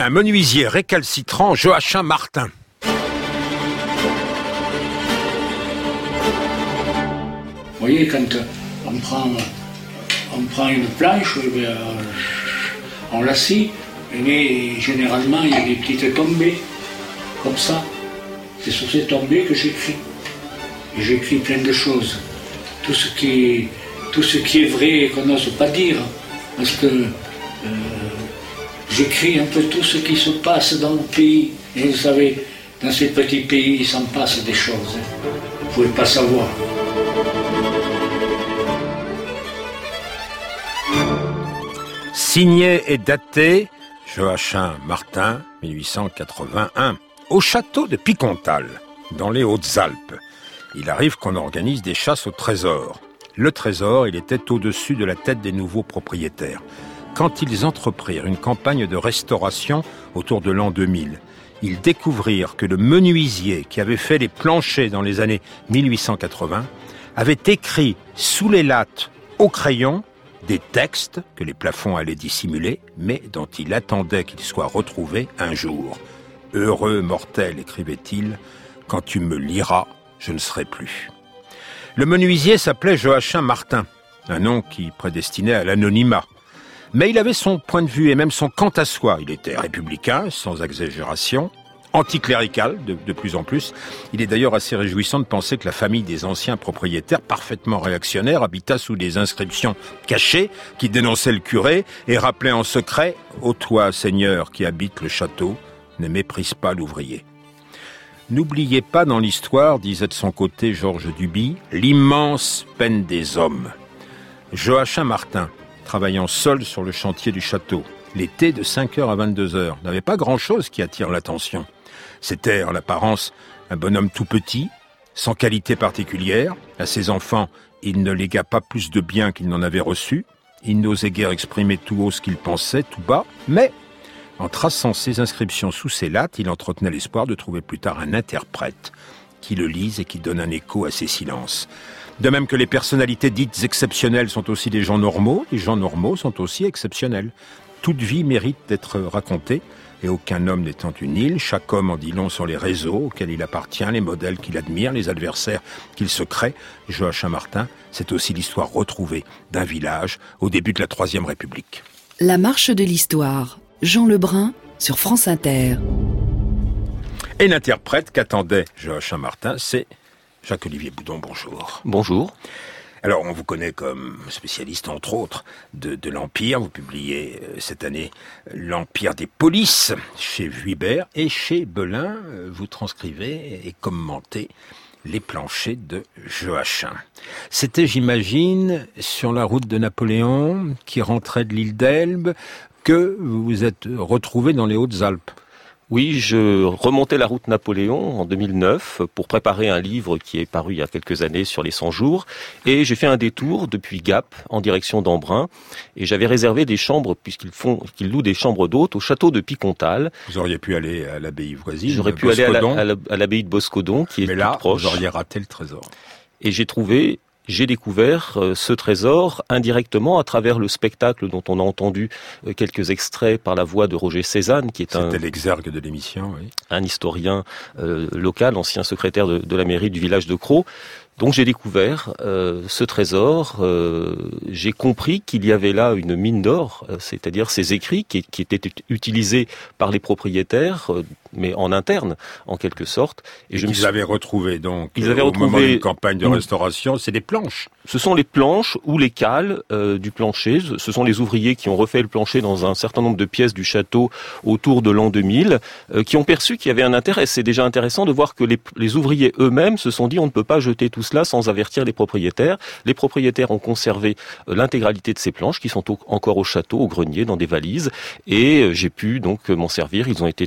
Un menuisier récalcitrant, Joachim Martin. Vous voyez, quand on prend une planche, on la scie, mais généralement il y a des petites tombées, comme ça. C'est sur ces tombées que j'écris. Et j'écris plein de choses. Tout ce qui est vrai et qu'on n'ose pas dire. Parce que j'écris un peu tout ce qui se passe dans le pays. Et vous savez, dans ces petits pays, il s'en passe des choses. Vous ne pouvez pas savoir. Signé et daté, Joachim Martin, 1881, au château de Picontal, dans les Hautes-Alpes. Il arrive qu'on organise des chasses au trésor. Le trésor, il était au-dessus de la tête des nouveaux propriétaires. Quand ils entreprirent une campagne de restauration autour de l'an 2000, ils découvrirent que le menuisier qui avait fait les planchers dans les années 1880 avait écrit sous les lattes au crayon des textes que les plafonds allaient dissimuler, mais dont il attendait qu'ils soient retrouvés un jour. « Heureux mortel », écrivait-il, « quand tu me liras, je ne serai plus. » Le menuisier s'appelait Joachim Martin, un nom qui prédestinait à l'anonymat. Mais il avait son point de vue et même son quant à soi. Il était républicain, sans exagération, anticlérical de plus en plus. Il est d'ailleurs assez réjouissant de penser que la famille des anciens propriétaires, parfaitement réactionnaires, habita sous des inscriptions cachées qui dénonçaient le curé et rappelaient en secret « Ô toi, Seigneur, qui habites le château, ne méprise pas l'ouvrier ». N'oubliez pas dans l'histoire, disait de son côté Georges Duby, l'immense peine des hommes. Joachim Martin, travaillant seul sur le chantier du château, l'été de 5h à 22h, n'avait pas grand-chose qui attire l'attention. C'était, en apparence, un bonhomme tout petit, sans qualité particulière. À ses enfants, il ne légua pas plus de biens qu'il n'en avait reçu. Il n'osait guère exprimer tout haut ce qu'il pensait, tout bas, mais en traçant ses inscriptions sous ses lattes, il entretenait l'espoir de trouver plus tard un interprète qui le lise et qui donne un écho à ses silences. De même que les personnalités dites exceptionnelles sont aussi des gens normaux, les gens normaux sont aussi exceptionnels. Toute vie mérite d'être racontée, et aucun homme n'étant une île, chaque homme en dit long sur les réseaux auxquels il appartient, les modèles qu'il admire, les adversaires qu'il se crée. Joachim Martin, c'est aussi l'histoire retrouvée d'un village au début de la Troisième République. La marche de l'histoire, Jean Lebrun sur France Inter. Et l'interprète qu'attendait Joachim Martin, c'est Jacques-Olivier Boudon. Bonjour. Bonjour. Alors, on vous connaît comme spécialiste, entre autres, de l'Empire. Vous publiez cette année L'Empire des polices chez Vuibert. Et chez Belin, vous transcrivez et commentez les planchers de Joachim. C'était, j'imagine, sur la route de Napoléon, qui rentrait de l'île d'Elbe, que vous vous êtes retrouvé dans les Hautes-Alpes. Oui, je remontais la route Napoléon en 2009 pour préparer un livre qui est paru il y a quelques années sur les 100 jours. Et j'ai fait un détour depuis Gap en direction d'Embrun. Et j'avais réservé des chambres, qu'ils louent des chambres d'hôtes au château de Picontal. Vous auriez pu aller à l'abbaye voisine. J'aurais pu aller à l'abbaye de Boscodon, qui est toute proche. Mais là, vous auriez raté le trésor. Et j'ai découvert ce trésor indirectement à travers le spectacle dont on a entendu quelques extraits par la voix de Roger Cézanne, qui est C'était l'exergue de l'émission, oui. Un historien local, ancien secrétaire de la mairie du village de Crau. Donc j'ai découvert ce trésor, j'ai compris qu'il y avait là une mine d'or, c'est-à-dire ces écrits qui étaient utilisés par les propriétaires, mais en interne, en quelque sorte. Et ils avaient retrouvé donc, au moment d'une campagne de restauration, c'est des planches. Ce sont les planches ou les cales du plancher. Ce sont les ouvriers qui ont refait le plancher dans un certain nombre de pièces du château autour de l'an 2000, qui ont perçu qu'il y avait un intérêt. C'est déjà intéressant de voir que les ouvriers eux-mêmes se sont dit on ne peut pas jeter tout cela sans avertir les propriétaires. Les propriétaires ont conservé l'intégralité de ces planches qui sont encore au château, au grenier, dans des valises. Et j'ai pu donc m'en servir. Ils ont été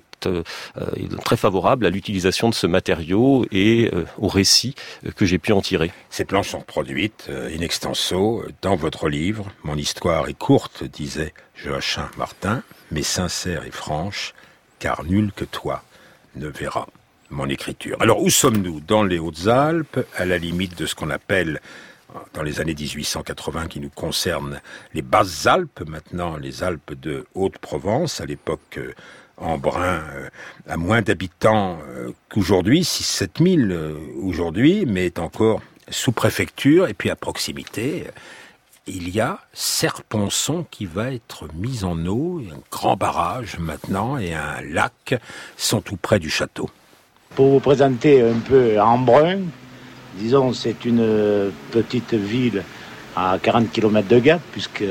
très favorables à l'utilisation de ce matériau et au récit que j'ai pu en tirer. Ces planches sont produites in extenso dans votre livre. Mon histoire est courte, disait Joachim Martin, mais sincère et franche, car nul que toi ne verra mon écriture. Alors, où sommes-nous? Dans les Hautes-Alpes, à la limite de ce qu'on appelle, dans les années 1880, qui nous concernent, les Basses-Alpes, maintenant les Alpes de Haute-Provence, à l'époque Embrun a moins d'habitants qu'aujourd'hui, 6-7 000 aujourd'hui, mais est encore sous-préfecture. Et puis à proximité, il y a Serponçon qui va être mis en eau, un grand barrage maintenant, et un lac sont tout près du château. Pour vous présenter un peu Embrun, disons c'est une petite ville à 40 km de Gap, puisque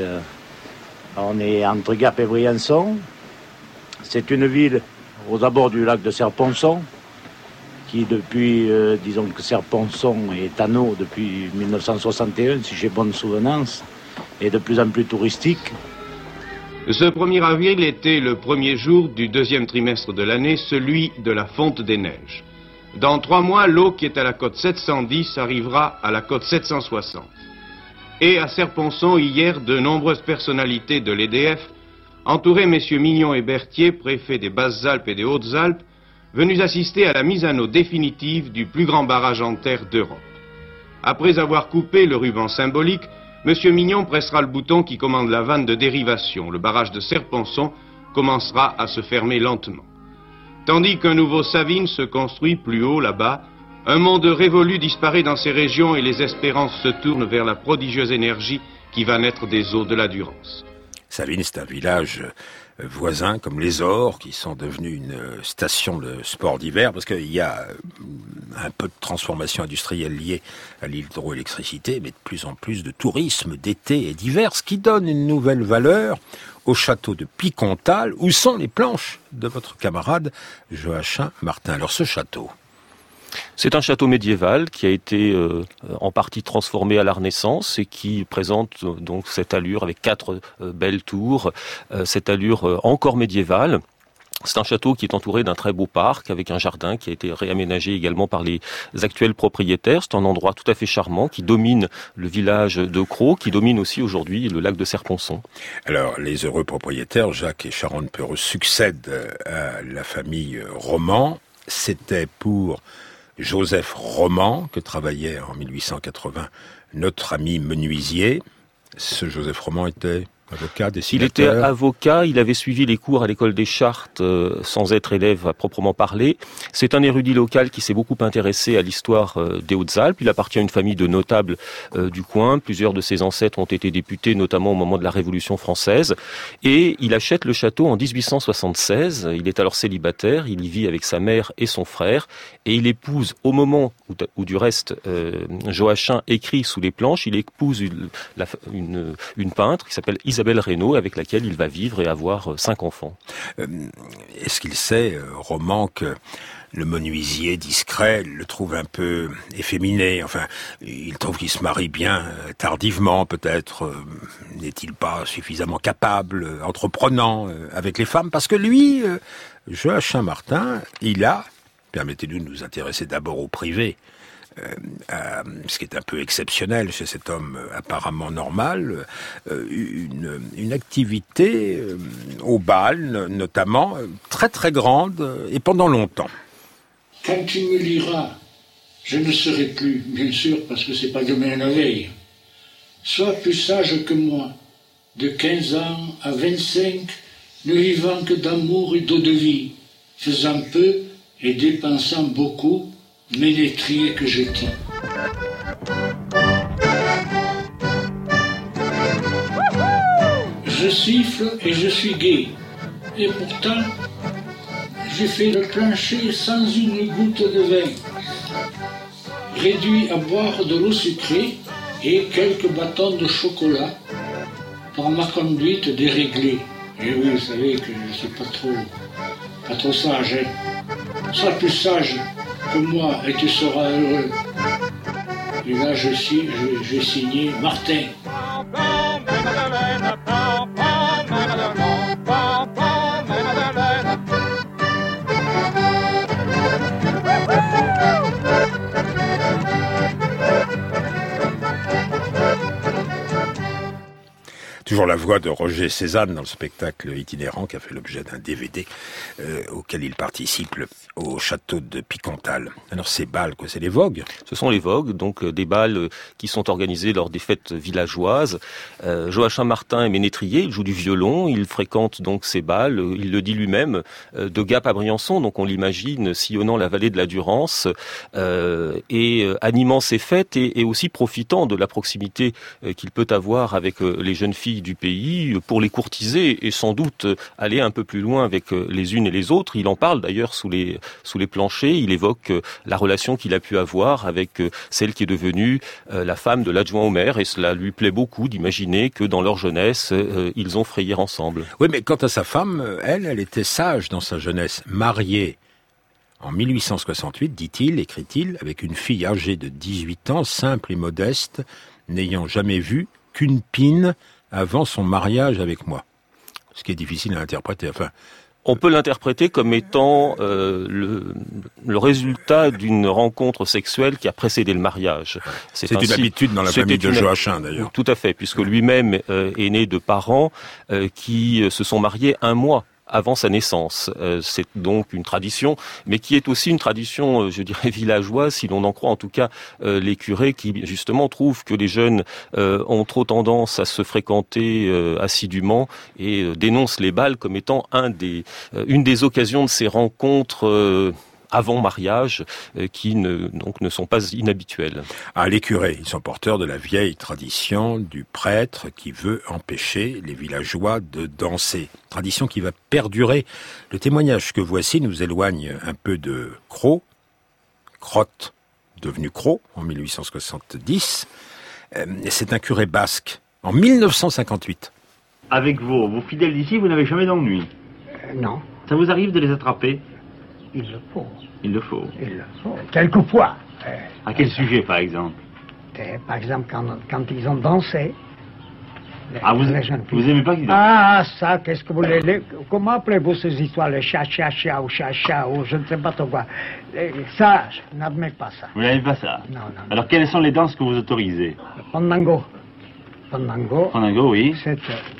on est entre Gap et Briançon. C'est une ville aux abords du lac de Serponçon, qui depuis, disons que Serponçon est en eau depuis 1961, si j'ai bonne souvenance, est de plus en plus touristique. Ce 1er avril était le premier jour du deuxième trimestre de l'année, celui de la fonte des neiges. Dans 3 mois, l'eau qui est à la côte 710 arrivera à la côte 760. Et à Serponçon, hier, de nombreuses personnalités de l'EDF entouraient messieurs Mignon et Berthier, préfets des Basses-Alpes et des Hautes-Alpes, venus assister à la mise en eau définitive du plus grand barrage en terre d'Europe. Après avoir coupé le ruban symbolique, monsieur Mignon pressera le bouton qui commande la vanne de dérivation. Le barrage de Serponçon commencera à se fermer lentement. Tandis qu'un nouveau Savine se construit plus haut là-bas, un monde révolu disparaît dans ces régions et les espérances se tournent vers la prodigieuse énergie qui va naître des eaux de la Durance. Savine, c'est un village voisin comme les Ors, qui sont devenus une station de sport d'hiver, parce qu'il y a un peu de transformation industrielle liée à l'hydroélectricité, mais de plus en plus de tourisme d'été et d'hiver, ce qui donne une nouvelle valeur au château de Picontal, où sont les planches de votre camarade Joachim Martin. Alors ce château, c'est un château médiéval qui a été en partie transformé à la Renaissance et qui présente donc cette allure avec 4 belles tours, cette allure encore médiévale. C'est un château qui est entouré d'un très beau parc avec un jardin qui a été réaménagé également par les actuels propriétaires. C'est un endroit tout à fait charmant qui domine le village de Crau, qui domine aussi aujourd'hui le lac de Serponçon. Alors, les heureux propriétaires, Jacques et Sharon Peureux, succèdent à la famille Roman. C'était pour Joseph Roman, que travaillait en 1880 notre ami menuisier. Ce Joseph Roman était avocat, dessinateur. Il était avocat, il avait suivi les cours à l'école des Chartes sans être élève à proprement parler. C'est un érudit local qui s'est beaucoup intéressé à l'histoire des Hautes-Alpes. Il appartient à une famille de notables du coin. Plusieurs de ses ancêtres ont été députés, notamment au moment de la Révolution française. Et il achète le château en 1876. Il est alors célibataire, il y vit avec sa mère et son frère. Et il épouse, au moment où du reste Joachim écrit sous les planches, il épouse une peintre qui s'appelle Isabelle Reynaud, avec laquelle il va vivre et avoir 5 enfants. Est-ce qu'il sait, Roman, que le menuisier discret le trouve un peu efféminé? Enfin, il trouve qu'il se marie bien tardivement, peut-être. N'est-il pas suffisamment capable, entreprenant avec les femmes? Parce que lui, Joachim Martin, il a, permettez-nous de nous intéresser d'abord au privé, ce qui est un peu exceptionnel chez cet homme apparemment normal, une activité au bal notamment très très grande et pendant longtemps. Quand tu me liras, je ne serai plus, bien sûr, parce que c'est pas demain la veille. Sois plus sage que moi, de 15 ans à 25, ne vivant que d'amour et d'eau de vie, faisant peu et dépensant beaucoup, ménétrier que je dis. Je siffle et je suis gai, et pourtant, j'ai fait le plancher sans une goutte de vin, réduit à boire de l'eau sucrée et quelques bâtons de chocolat par ma conduite déréglée. Et oui, vous savez que je ne suis pas trop sage, hein. Sois plus sage que moi et tu seras heureux. Et là, j'ai signé Martin. Toujours la voix de Roger Cézanne dans le spectacle itinérant qui a fait l'objet d'un DVD auquel il participe au château de Picontal. Alors ces bals, quoi, c'est les vogues? Ce sont les vogues, donc des bals qui sont organisés lors des fêtes villageoises. Joachim Martin est ménétrier, il joue du violon, il fréquente donc ces bals, il le dit lui-même, de Gap à Briançon, donc on l'imagine sillonnant la vallée de la Durance et animant ces fêtes et aussi profitant de la proximité qu'il peut avoir avec les jeunes filles du pays pour les courtiser et sans doute aller un peu plus loin avec les unes et les autres. Il en parle d'ailleurs sous les planchers, il évoque la relation qu'il a pu avoir avec celle qui est devenue la femme de l'adjoint au maire et cela lui plaît beaucoup d'imaginer que dans leur jeunesse, ils ont frayé ensemble. Oui, mais quant à sa femme, elle était sage dans sa jeunesse, mariée en 1868, dit-il, écrit-il, avec une fille âgée de 18 ans, simple et modeste, n'ayant jamais vu qu'une pine avant son mariage avec moi. Ce qui est difficile à interpréter, enfin... On peut l'interpréter comme étant le résultat d'une rencontre sexuelle qui a précédé le mariage. C'est une habitude dans la famille de Joachim, d'ailleurs. Tout à fait, puisque lui-même est né de parents qui se sont mariés un mois avant sa naissance. C'est donc une tradition, mais qui est aussi une tradition, je dirais, villageoise, si l'on en croit en tout cas les curés qui, justement, trouvent que les jeunes ont trop tendance à se fréquenter assidûment et dénoncent les bals comme étant une des occasions de ces rencontres avant mariage, qui ne sont pas inhabituels. Ah, les curés, ils sont porteurs de la vieille tradition du prêtre qui veut empêcher les villageois de danser. Tradition qui va perdurer. Le témoignage que voici nous éloigne un peu de Cros, Crotte, devenu Cros, en 1870. C'est un curé basque, en 1958. Avec vos fidèles d'ici, vous n'avez jamais d'ennui? Non. Ça vous arrive de les attraper? Il le faut. Il le faut. Il le faut. Quelquefois. À quel sujet, par exemple? Par exemple, quand ils ont dansé. Vous aimez pas qu'ils dansent? Ah, ça, qu'est-ce que vous voulez... Comment appelez-vous ces histoires, le cha-cha-cha ou cha-cha ou je ne sais pas trop quoi? Ça, je n'admets pas ça. Vous n'aimez pas ça? Non. Alors, quelles sont les danses que vous autorisez? Fandango. Fandango, oui. C'est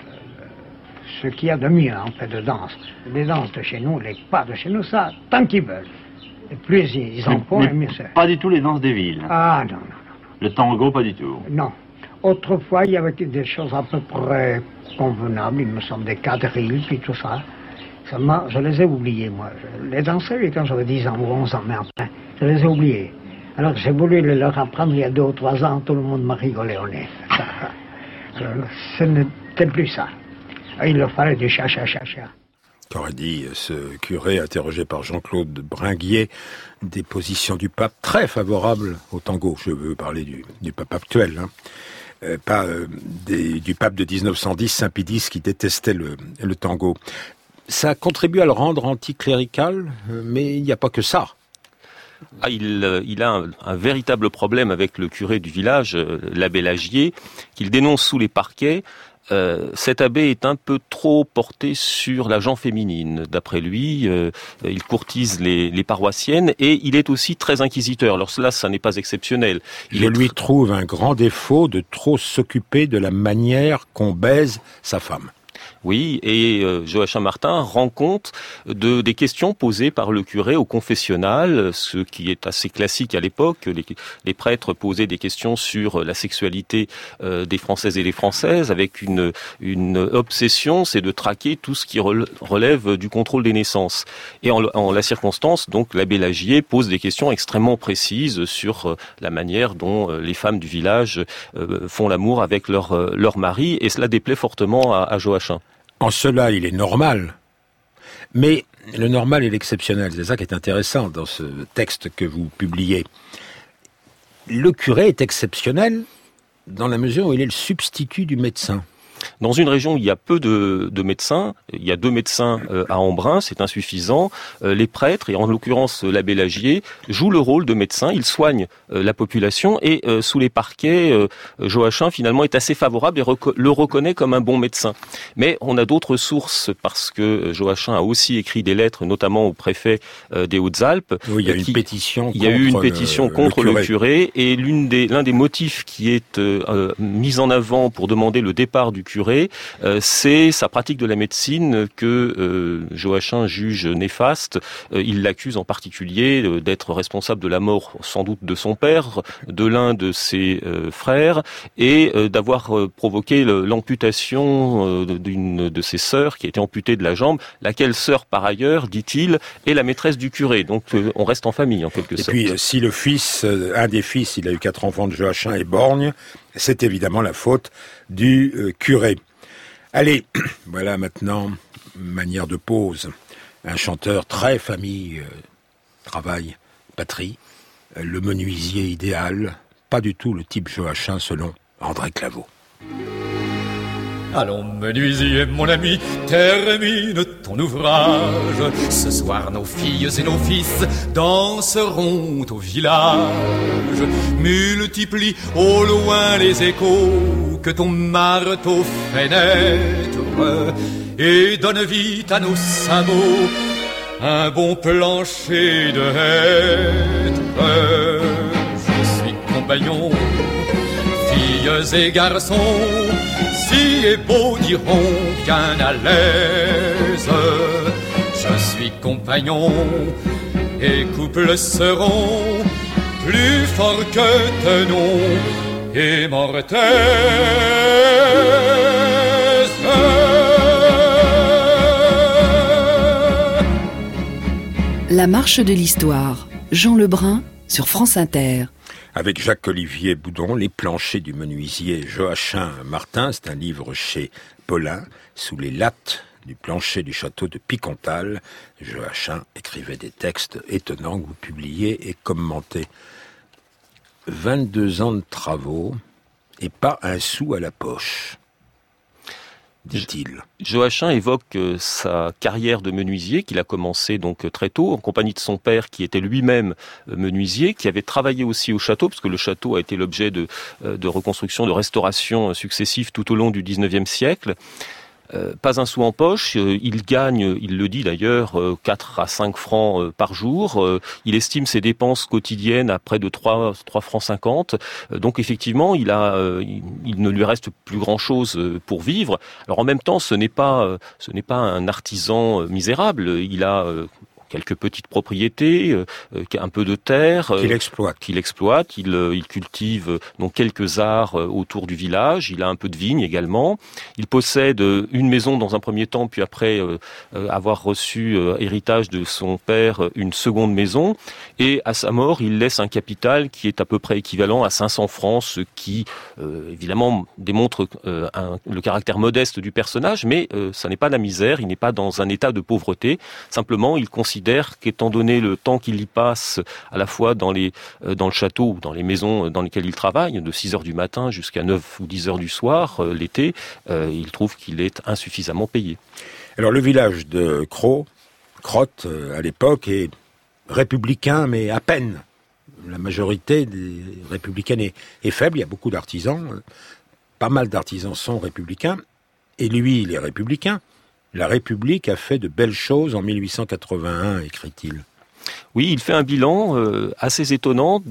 ce qu'il y a de mieux, en fait, de danse. Les danses de chez nous, les pas de chez nous, ça, tant qu'ils veulent. Et plus ils en font, et mieux c'est. Pas du tout les danses des villes? Ah, non. Le tango, pas du tout? Non. Autrefois, il y avait des choses à peu près convenables, il me semble, des quadrilles, puis tout ça. Seulement, je les ai oubliés, moi. Les dansais, quand j'avais 10 ans ou 11 ans, mais enfin, je les ai oubliés. Alors, j'ai voulu les leur apprendre il y a 2 ou 3 ans, tout le monde m'a rigolé au nez. Alors, ce n'était plus ça. Il leur fallait du cha-cha-cha-cha. Qu'aurait dit ce curé interrogé par Jean-Claude Bringuier, des positions du pape très favorables au tango. Je veux parler du pape actuel, pas du pape de 1910, Saint-Pédis, qui détestait le tango. Ça contribue à le rendre anticlérical, mais il n'y a pas que ça. Ah, il a un véritable problème avec le curé du village, l'abbé Lagier, qu'il dénonce sous les parquets. Cet abbé est un peu trop porté sur la gent féminine. D'après lui, il courtise les paroissiennes et il est aussi très inquisiteur. Alors cela, ça n'est pas exceptionnel. Je lui trouve un grand défaut de trop s'occuper de la manière qu'on baise sa femme. Oui, et Joachim Martin rend compte des questions posées par le curé au confessionnal, ce qui est assez classique à l'époque. Les prêtres posaient des questions sur la sexualité des Françaises et des Françaises, avec une obsession, c'est de traquer tout ce qui relève du contrôle des naissances. Et en la circonstance, donc, l'abbé Lagier pose des questions extrêmement précises sur la manière dont les femmes du village font l'amour avec leur mari, et cela déplaît fortement à Joachim. En cela, il est normal. Mais le normal et l'exceptionnel, c'est ça qui est intéressant dans ce texte que vous publiez. Le curé est exceptionnel dans la mesure où il est le substitut du médecin. Dans une région où il y a peu de médecins, il y a 2 médecins à Embrun, c'est insuffisant. Les prêtres, et en l'occurrence l'abbé Lagier, jouent le rôle de médecin. Ils soignent la population et sous les parquets, Joachim finalement est assez favorable et le reconnaît comme un bon médecin. Mais on a d'autres sources parce que Joachim a aussi écrit des lettres, notamment au préfet des Hautes-Alpes. Oui, il y a une pétition. Il y a eu une pétition contre le curé et l'un des motifs qui est mis en avant pour demander le départ du curé curé, c'est sa pratique de la médecine que Joachim juge néfaste. Il l'accuse en particulier d'être responsable de la mort sans doute de son père, de l'un de ses frères, et d'avoir provoqué l'amputation d'une de ses sœurs qui a été amputée de la jambe, laquelle sœur par ailleurs, dit-il, est la maîtresse du curé. Donc on reste en famille en quelque sorte. Et puis si le fils, un des fils, il a eu 4 enfants de Joachim et borgne, c'est évidemment la faute du curé. Allez, voilà maintenant, manière de pause. Un chanteur très famille, travail, patrie, le menuisier idéal, pas du tout le type Joachim selon André Claveau. Allons, menuisier, mon ami, termine ton ouvrage. Ce soir, nos filles et nos fils danseront au village. Multiplie au loin les échos que ton marteau fait naître et donne vite à nos sabots un bon plancher de hêtre. Je suis compagnon, filles et garçons, si et beaux diront bien à l'aise. Je suis compagnon et couple seront plus forts que tenons et mortaise. La marche de l'histoire. Jean Lebrun sur France Inter. Avec Jacques-Olivier Boudon, Les planchers du menuisier Joachim Martin, c'est un livre chez Paulin, sous les lattes du plancher du château de Picontal. Joachim écrivait des textes étonnants que vous publiez et commentez. 22 ans de travaux et pas un sou à la poche, dit-il. Joachim évoque sa carrière de menuisier qu'il a commencé donc très tôt en compagnie de son père qui était lui-même menuisier, qui avait travaillé aussi au château parce que le château a été l'objet de reconstruction, de restauration successives tout au long du 19e siècle. Pas un sou en poche, il gagne, il le dit d'ailleurs, 4 à 5 francs par jour. Il estime ses dépenses quotidiennes à près de 3 francs 50. Donc effectivement, il ne lui reste plus grand-chose pour vivre. Alors en même temps, ce n'est pas un artisan misérable. Il a quelques petites propriétés, un peu de terre qu'il exploite. Il cultive donc quelques arts autour du village. Il a un peu de vigne également. Il possède une maison dans un premier temps, puis après avoir reçu héritage de son père une seconde maison. Et à sa mort, il laisse un capital qui est à peu près équivalent à 500 francs, ce qui évidemment démontre le caractère modeste du personnage, mais ça n'est pas la misère. Il n'est pas dans un état de pauvreté. Simplement, il considère qu'étant donné le temps qu'il y passe à la fois dans le château ou dans les maisons dans lesquelles il travaille, de 6h du matin jusqu'à 9 ou 10h du soir, l'été, il trouve qu'il est insuffisamment payé. Alors le village de Crotte, à l'époque, est républicain, mais à peine. La majorité des républicains est faible, il y a beaucoup d'artisans, pas mal d'artisans sont républicains, et lui, il est républicain. La République a fait de belles choses en 1881, écrit-il. Oui, il fait un bilan assez étonnant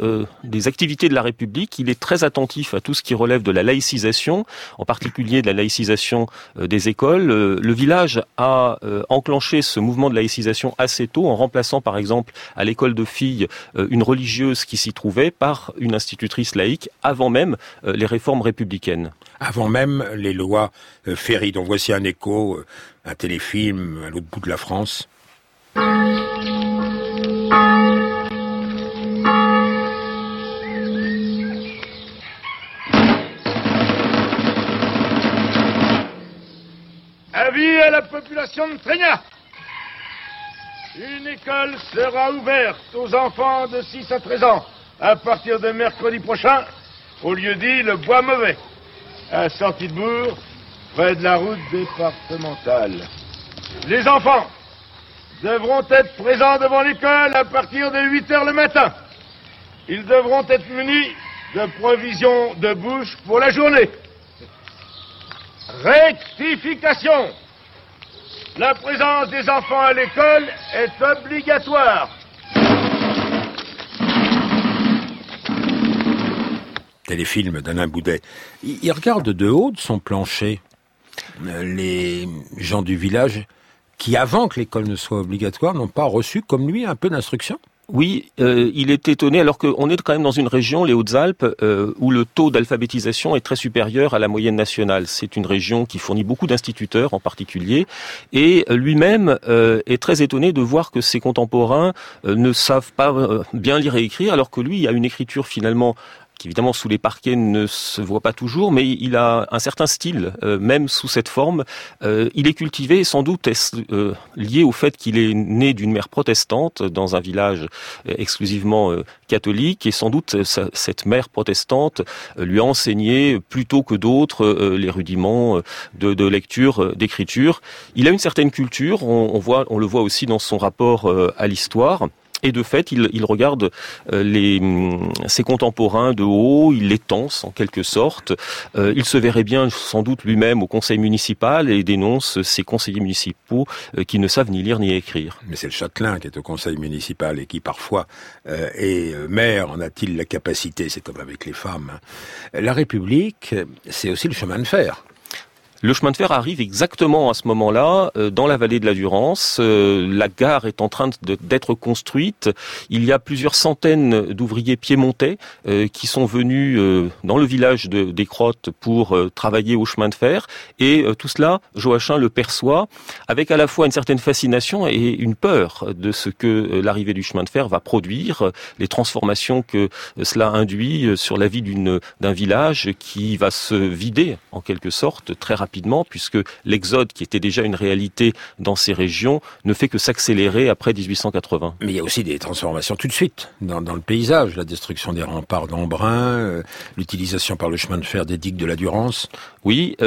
des activités de la République. Il est très attentif à tout ce qui relève de la laïcisation, en particulier de la laïcisation des écoles. Le village a enclenché ce mouvement de laïcisation assez tôt, en remplaçant par exemple à l'école de filles une religieuse qui s'y trouvait par une institutrice laïque, avant même les réformes républicaines. Avant même les lois Ferry, dont voici un écho, un téléfilm à l'autre bout de la France. Avis à la population de Trégnat. Une école sera ouverte aux enfants de 6 à 13 ans à partir de mercredi prochain, au lieu dit le Bois Mauvais, à sortie de Bourg, près de la route départementale. Les enfants devront être présents devant l'école à partir de 8h le matin. Ils devront être munis de provisions de bouche pour la journée. Rectification. La présence des enfants à l'école est obligatoire. téléfilm d'Alain Boudet. Il regarde de haut de son plancher les gens du village qui, avant que l'école ne soit obligatoire, n'ont pas reçu, comme lui, un peu d'instruction. Oui, il est étonné, alors qu'on est quand même dans une région, les Hautes-Alpes, où le taux d'alphabétisation est très supérieur à la moyenne nationale. C'est une région qui fournit beaucoup d'instituteurs en particulier, et lui-même est très étonné de voir que ses contemporains ne savent pas bien lire et écrire, alors que lui a une écriture finalement qui évidemment sous les parquets ne se voit pas toujours, mais il a un certain style, même sous cette forme. Il est cultivé, sans doute lié au fait qu'il est né d'une mère protestante dans un village exclusivement catholique, et sans doute cette mère protestante lui a enseigné plutôt que d'autres les rudiments de lecture, d'écriture. Il a une certaine culture, on le voit aussi dans son rapport à l'histoire. Et de fait, il regarde ses contemporains de haut, il les tense en quelque sorte. Il se verrait bien sans doute lui-même au conseil municipal et dénonce ces conseillers municipaux qui ne savent ni lire ni écrire. Mais c'est le châtelain qui est au conseil municipal et qui parfois est maire. En a-t-il la capacité? C'est comme avec les femmes. La République, c'est aussi le chemin de fer. Le chemin de fer arrive exactement à ce moment-là, dans la vallée de la Durance. La gare est en train d'être construite. Il y a plusieurs centaines d'ouvriers piémontais qui sont venus dans le village des Crottes pour travailler au chemin de fer. Et tout cela, Joachim le perçoit avec à la fois une certaine fascination et une peur de ce que l'arrivée du chemin de fer va produire, les transformations que cela induit sur la vie d'un village qui va se vider en quelque sorte très rapidement, puisque l'exode, qui était déjà une réalité dans ces régions, ne fait que s'accélérer après 1880. Mais il y a aussi des transformations tout de suite dans le paysage, la destruction des remparts d'Embrun, l'utilisation par le chemin de fer des digues de la Durance. Oui,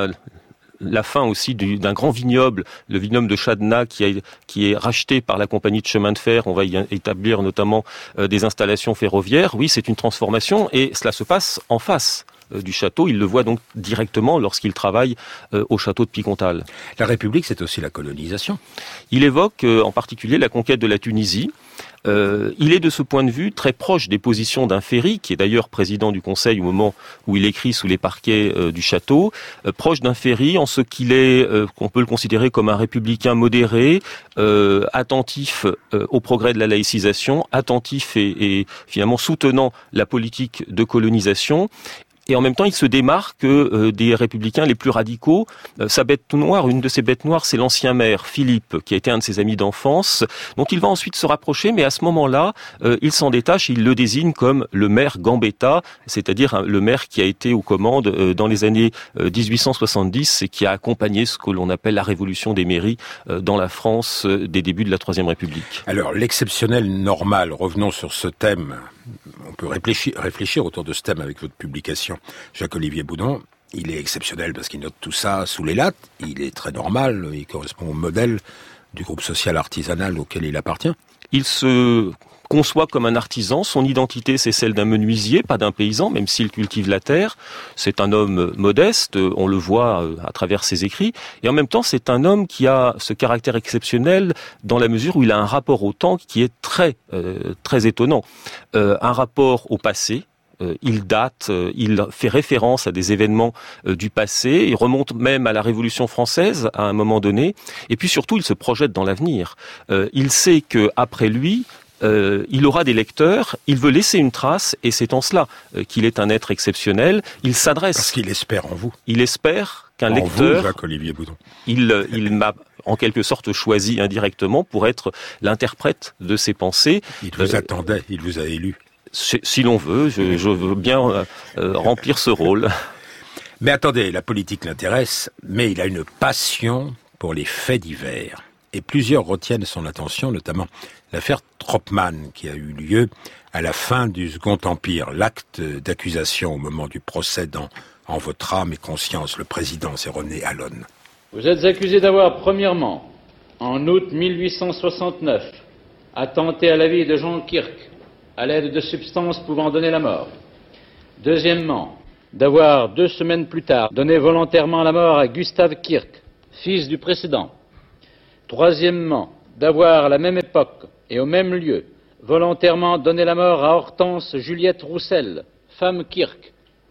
la fin aussi d'un grand vignoble, le vignoble de Chadena, qui est racheté par la compagnie de chemin de fer. On va y établir notamment des installations ferroviaires. Oui, c'est une transformation, et cela se passe en face du château. Il le voit donc directement lorsqu'il travaille au château de Picontal. La République, c'est aussi la colonisation. Il évoque en particulier la conquête de la Tunisie. Il est de ce point de vue très proche des positions d'un Ferry, qui est d'ailleurs président du Conseil au moment où il écrit sous les parquets du château, proche d'un Ferry en ce qu'il est, qu'on peut le considérer comme un républicain modéré, attentif au progrès de la laïcisation, attentif et finalement soutenant la politique de colonisation. Et en même temps, il se démarque des républicains les plus radicaux. Sa bête noire, une de ses bêtes noires, c'est l'ancien maire, Philippe, qui a été un de ses amis d'enfance, dont il va ensuite se rapprocher, mais à ce moment-là, il s'en détache et il le désigne comme le maire Gambetta, c'est-à-dire le maire qui a été aux commandes dans les années 1870 et qui a accompagné ce que l'on appelle la révolution des mairies dans la France des débuts de la Troisième République. Alors, l'exceptionnel normal, revenons sur ce thème. On peut réfléchir autour de ce thème avec votre publication. Jacques-Olivier Boudon, il est exceptionnel parce qu'il note tout ça sous les lattes. Il est très normal, il correspond au modèle du groupe social artisanal auquel il appartient. Il se conçoit comme un artisan, son identité c'est celle d'un menuisier, pas d'un paysan, même s'il cultive la terre. C'est un homme modeste, on le voit à travers ses écrits, et en même temps c'est un homme qui a ce caractère exceptionnel dans la mesure où il a un rapport au temps qui est très étonnant. Un rapport au passé. Il date, il fait référence à des événements du passé, il remonte même à la Révolution française à un moment donné, et puis surtout il se projette dans l'avenir. Il sait que après lui, il aura des lecteurs, il veut laisser une trace, et c'est en cela qu'il est un être exceptionnel. Il s'adresse... Parce qu'il espère en vous. Il espère qu'un en lecteur... vous, Jacques-Olivier Boudon. Il m'a en quelque sorte choisi indirectement pour être l'interprète de ses pensées. Il vous attendait, il vous a élu. Si l'on veut, je veux bien remplir ce rôle. Mais attendez, la politique l'intéresse, mais il a une passion pour les faits divers. Et plusieurs retiennent son attention, notamment l'affaire Troppmann, qui a eu lieu à la fin du Second Empire. L'acte d'accusation au moment du procès dans En votre âme et conscience, le président, c'est René Allon. Vous êtes accusé d'avoir, premièrement, en août 1869, attenté à la vie de Jean Kirk, à l'aide de substances pouvant donner la mort. Deuxièmement, d'avoir 2 semaines plus tard donné volontairement la mort à Gustave Kirk, fils du précédent. Troisièmement, d'avoir à la même époque et au même lieu volontairement donné la mort à Hortense Juliette Roussel, femme Kirk,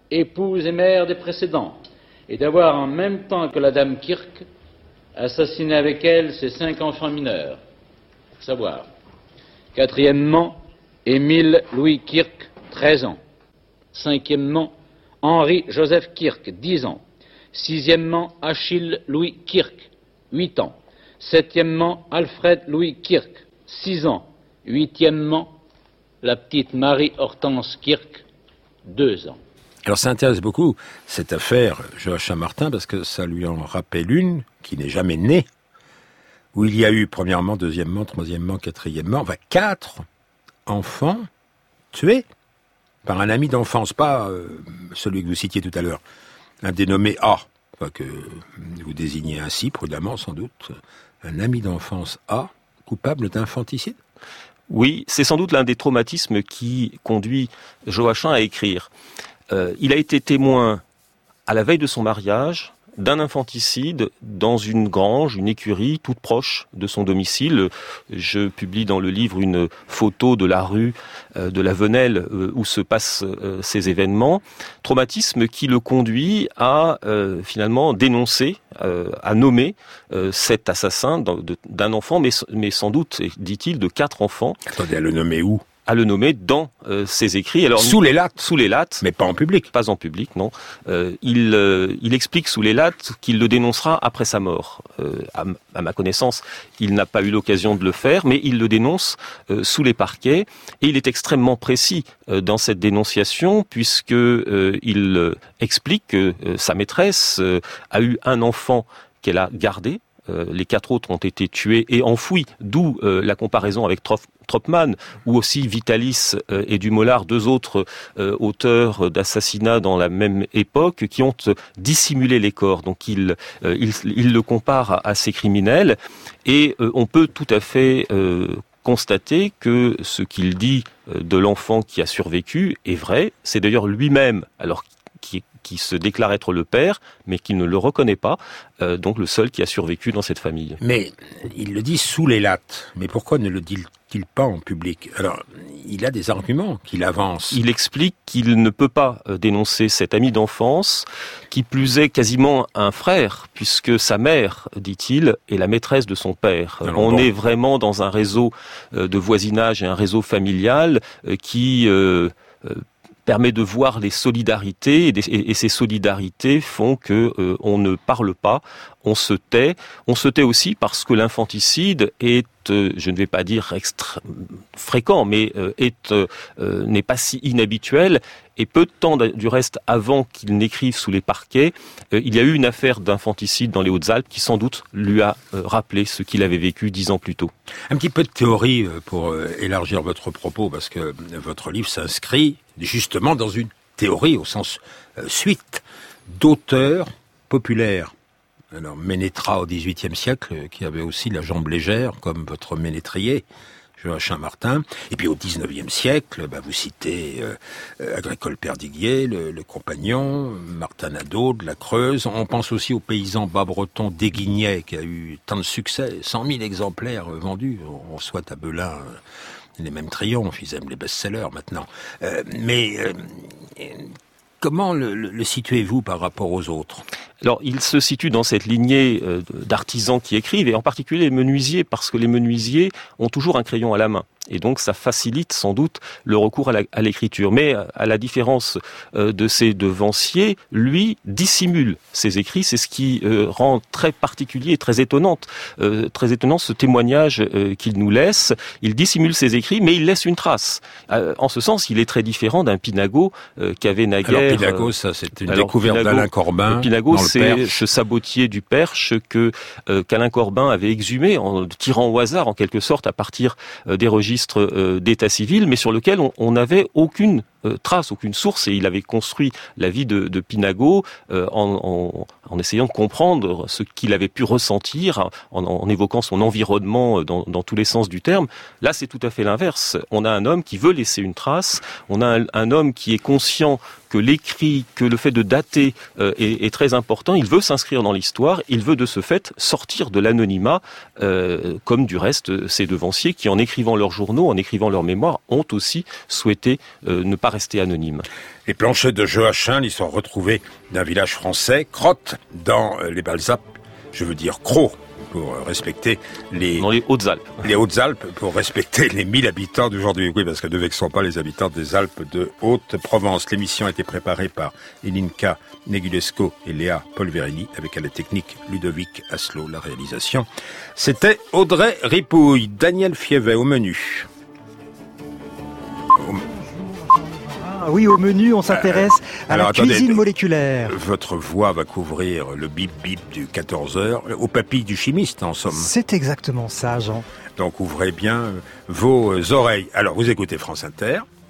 épouse et mère des précédents, et d'avoir en même temps que la dame Kirk assassiné avec elle ses 5 enfants mineurs, à savoir, quatrièmement, Émile Louis Kirk, 13 ans, cinquièmement, Henri Joseph Kirk, 10 ans, sixièmement, Achille Louis Kirk, 8 ans, septièmement, Alfred Louis Kirk, 6 ans, huitièmement, la petite Marie-Hortense Kirk, 2 ans. Alors ça intéresse beaucoup, cette affaire, Joachim Martin, parce que ça lui en rappelle une qui n'est jamais née, où il y a eu, premièrement, deuxièmement, troisièmement, quatrièmement, enfin 4 enfants tués par un ami d'enfance, pas celui que vous citiez tout à l'heure, un dénommé A, enfin que vous désignez ainsi, prudemment sans doute, un ami d'enfance A, coupable d'infanticide. Oui, c'est sans doute l'un des traumatismes qui conduit Joachim à écrire. Il a été témoin, à la veille de son mariage, d'un infanticide dans une grange, une écurie toute proche de son domicile. Je publie dans le livre une photo de la rue de la Venelle où se passent ces événements. Traumatisme qui le conduit à finalement dénoncer, à nommer cet assassin d'un enfant, mais sans doute, dit-il, de 4 enfants. Attendez, à le nommer où ? À le nommer dans ses écrits. Alors, sous les lattes. Sous les lattes. Mais pas en public. Pas en public, non. Il explique sous les lattes qu'il le dénoncera après sa mort. À ma connaissance, il n'a pas eu l'occasion de le faire, mais il le dénonce sous les parquets. Et il est extrêmement précis dans cette dénonciation, puisque il explique que sa maîtresse a eu un enfant qu'elle a gardé. Les 4 autres ont été tués et enfouis, d'où la comparaison avec Tropman, ou aussi Vitalis et Dumollard, 2 autres auteurs d'assassinats dans la même époque, qui ont dissimulé les corps. Donc il le compare à ces criminels, et on peut tout à fait constater que ce qu'il dit de l'enfant qui a survécu est vrai. C'est d'ailleurs lui-même, alors qui se déclare être le père, mais qui ne le reconnaît pas, donc le seul qui a survécu dans cette famille. Mais il le dit sous les lattes. Mais pourquoi ne le dit-il pas en public ? Alors, il a des arguments qu'il avance. Il explique qu'il ne peut pas dénoncer cet ami d'enfance, qui plus est quasiment un frère, puisque sa mère, dit-il, est la maîtresse de son père. Alors, on est vraiment dans un réseau de voisinage et un réseau familial qui permet de voir les solidarités, et ces solidarités font que on ne parle pas, on se tait. On se tait aussi parce que l'infanticide est, je ne vais pas dire fréquent, mais n'est pas si inhabituel. Et peu de temps du reste avant qu'il n'écrive sous les parquets, il y a eu une affaire d'infanticide dans les Hautes-Alpes qui sans doute lui a rappelé ce qu'il avait vécu 10 ans plus tôt. Un petit peu de théorie pour élargir votre propos, parce que votre livre s'inscrit justement dans une théorie au sens suite d'auteurs populaires. Alors Ménétras au XVIIIe siècle, qui avait aussi la jambe légère, comme votre ménétrier, Joachim Martin. Et puis au XIXe siècle, vous citez Agricole Perdiguier, le Compagnon, Martin Nadeau, de la Creuse. On pense aussi au paysan bas-breton d'Aiguigney, qui a eu tant de succès, 100 000 exemplaires vendus. On souhaite à Belin les mêmes triomphes, ils aiment les best-sellers maintenant. Comment le situez-vous par rapport aux autres ? Alors, il se situe dans cette lignée d'artisans qui écrivent, et en particulier les menuisiers, parce que les menuisiers ont toujours un crayon à la main. Et donc, ça facilite sans doute le recours à l'écriture. Mais à la différence de ses devanciers, lui dissimule ses écrits. C'est ce qui rend très particulier et très étonnant ce témoignage qu'il nous laisse. Il dissimule ses écrits, mais il laisse une trace. En ce sens, il est très différent d'un Pinagot qu'avait naguère... Alors, Pinagot, ça, c'est une découverte d'Alain Corbin. Pinagot, c'est ce sabotier du Perche qu'Alain Corbin avait exhumé en tirant au hasard, en quelque sorte, à partir des registres d'état civil, mais sur lequel on n'avait aucune trace, aucune source, et il avait construit la vie de Pinagot en essayant de comprendre ce qu'il avait pu ressentir, en évoquant son environnement dans tous les sens du terme. Là, c'est tout à fait l'inverse. On a un homme qui veut laisser une trace, on a un homme qui est conscient que l'écrit, que le fait de dater est très important. Il veut s'inscrire dans l'histoire, il veut de ce fait sortir de l'anonymat, comme du reste ses devanciers qui, en écrivant leurs journaux, en écrivant leurs mémoires, ont aussi souhaité ne pas rester anonyme. Les planchers de Joachim, ils sont retrouvés d'un village français, Crotte, dans les Balzapes, je veux dire Crau, pour respecter dans les Hautes-Alpes. Les Hautes-Alpes, pour respecter les 1000 habitants d'aujourd'hui. Oui, parce que ne vexons pas les habitants des Alpes de Haute-Provence. L'émission a été préparée par Elinka Negulesco et Léa Polverini, avec à la technique Ludovic Asselot, la réalisation. C'était Audrey Ripouille, Daniel Fievet au menu. Oui, au menu, on s'intéresse à la cuisine moléculaire. Votre voix va couvrir le bip-bip du 14h, au papy du chimiste, en somme. C'est exactement ça, Jean. Donc ouvrez bien vos oreilles. Alors, vous écoutez France Inter.